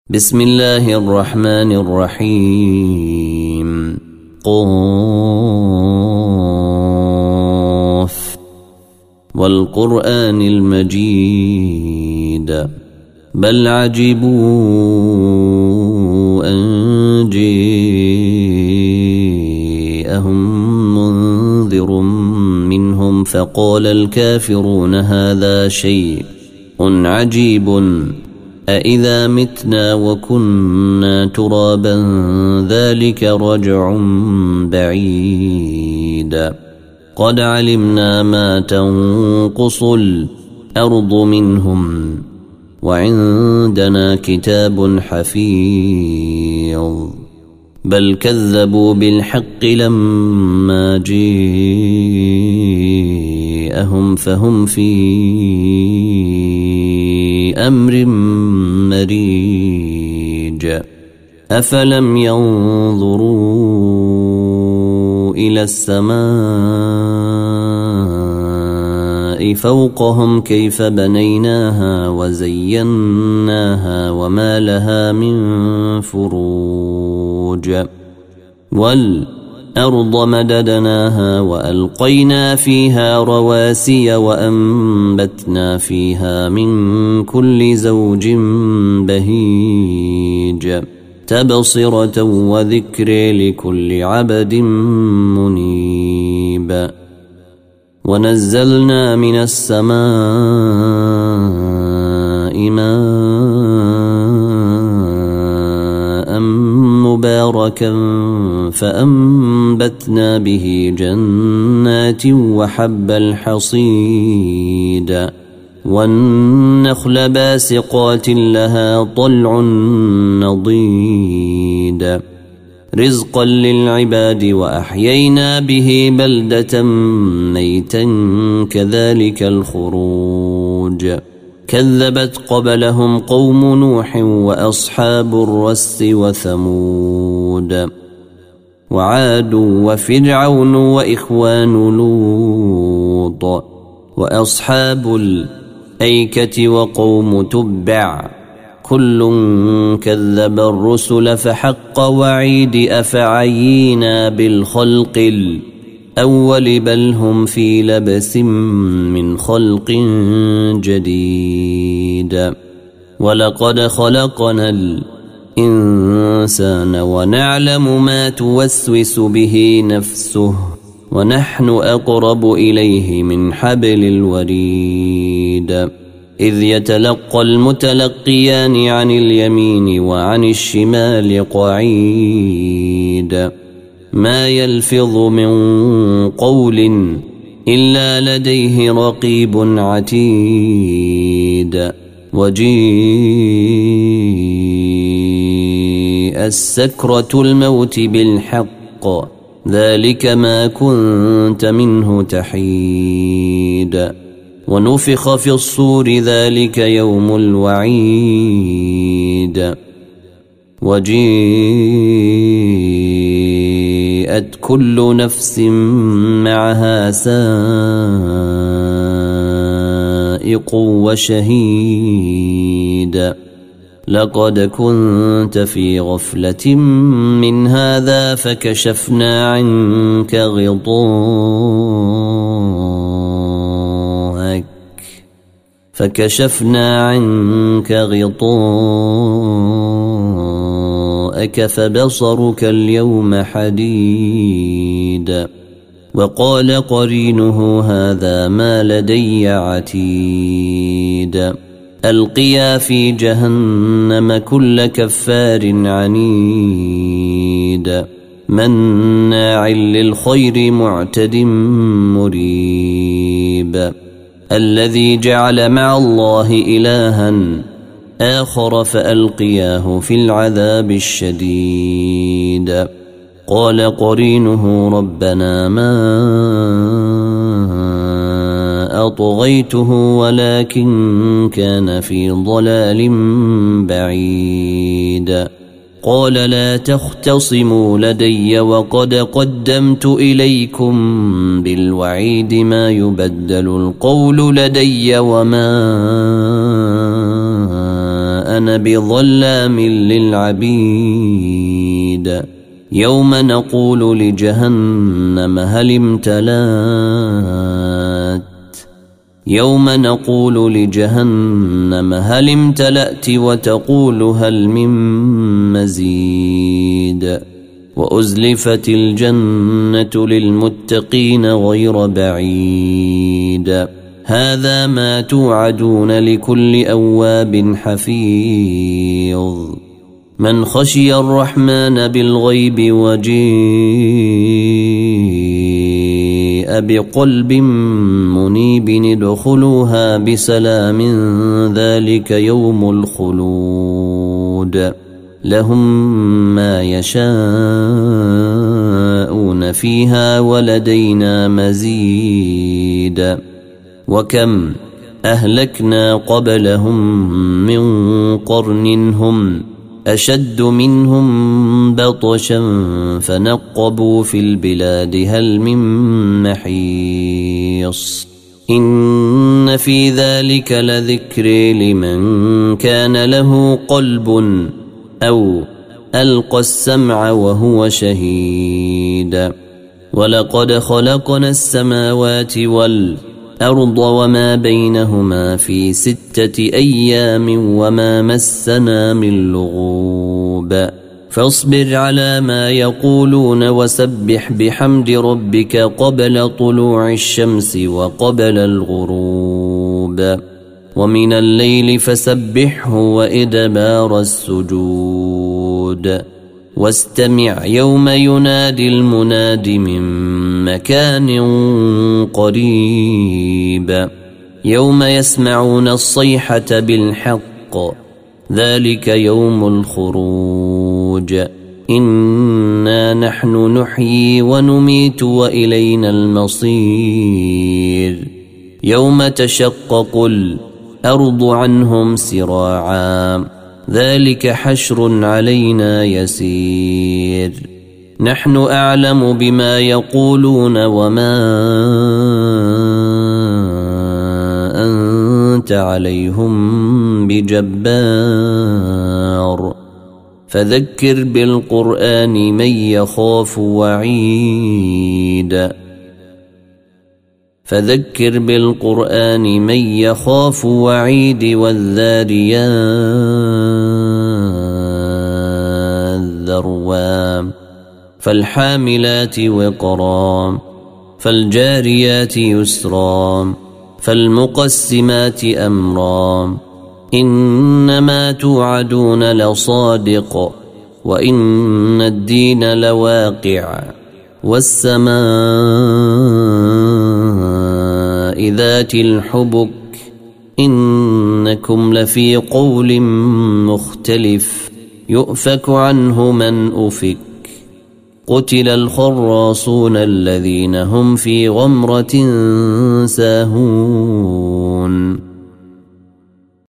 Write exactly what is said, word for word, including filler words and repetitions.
بسم الله الرحمن الرحيم. قاف والقرآن المجيد بل عجبوا أن جاءهم منذر منهم فقال الكافرون هذا شيء عجيب أإذا متنا وكنا ترابا ذلك رجع بعيد قد علمنا ما تنقص الأرض منهم وعندنا كتاب حفيظ بل كذبوا بالحق لما جاءهم فهم في أمر مريج أفلم ينظروا إلى السماء فوقهم كيف بنيناها وزيناها وما لها من فروج والأرض مددناها وألقينا فيها رواسي وأنبتنا فيها من كل زوج بهيج تبصرة وذكر لكل عبد منيب ونزلنا من السماء ماء مباركا فأنبتنا به جنات وحب الحصيد والنخل باسقات لها طلع نضيد رزقا للعباد وأحيينا به بلدة ميتا كذلك الخروج كذبت قبلهم قوم نوح وأصحاب الرس وثمود وعاد وفرعون وإخوان لوط وأصحاب الأيكة وقوم تبع كل كذب الرسل فحق وعيد أفعينا بالخلق الأول بل هم في لبس من خلق جديد ولقد خلقنا الإنسان ونعلم ما توسوس به نفسه ونحن أقرب إليه من حبل الوريد إذ يتلقى المتلقيان عن اليمين وعن الشمال قعيد ما يلفظ من قول إلا لديه رقيب عتيد وجيء السكرة الموت بالحق ذلك ما كنت منه تحيد ونفخ في الصور ذلك يوم الوعيد وجيءت كل نفس معها سائق وشهيد لقد كنت في غفلة من هذا فكشفنا عنك غطاءك فكشفنا عنك غطاءك فبصرك اليوم حديد وقال قرينه هذا ما لدي عتيد ألقيا في جهنم كل كفار عنيد مناع للخير معتد مريب الذي جعل مع الله إلها آخر فألقياه في العذاب الشديد قال قرينه ربنا ما أطغيته ولكن كان في ضلال بعيد قال لا تختصموا لدي وقد قدمت إليكم بالوعيد ما يبدل القول لدي وما أنا بظلام للعبيد يوم نقول لجهنم هل امتلأت يوم نقول لجهنم هل امتلأت وتقول هل من مزيد وأزلفت الجنة للمتقين غير بعيد هذا ما توعدون لكل أواب حفيظ من خشي الرحمن بالغيب وجيء بقلب منيب ادخلوها بسلام ذلك يوم الخلود لهم ما يشاءون فيها ولدينا مزيد وكم أهلكنا قبلهم من قرن هم أشد منهم بطشا فنقبوا في البلاد هل من محيص إن في ذلك لذكر لمن كان له قلب أو ألقى السمع وهو شهيد ولقد خلقنا السماوات والأرض وما بينهما في ستة أيام وما مسنا من لغوب فاصبر على ما يقولون وسبح بحمد ربك قبل طلوع الشمس وقبل الغروب ومن الليل فسبحه وإدبار السجود واستمع يوم ينادي المناد من مكان قريب يوم يسمعون الصيحة بالحق ذلك يوم الخروج إنا نحن نحيي ونميت وإلينا المصير يوم تشقق الأرض عنهم سراعا ذلك حشر علينا يسير نحن أعلم بما يقولون وما أنت عليهم بجبار فذكر بالقرآن من يخاف وعيد فذكر بالقرآن من يخاف وعيد والذاريات ذروا فالحاملات وقرا فالجاريات يسرا فالمقسمات أمرا إنما توعدون لصادق وإن الدين لواقع والسماء ذات الحبك إنكم لفي قول مختلف يؤفك عنه من أفك قتل الخراصون الذين هم في غمرة ساهون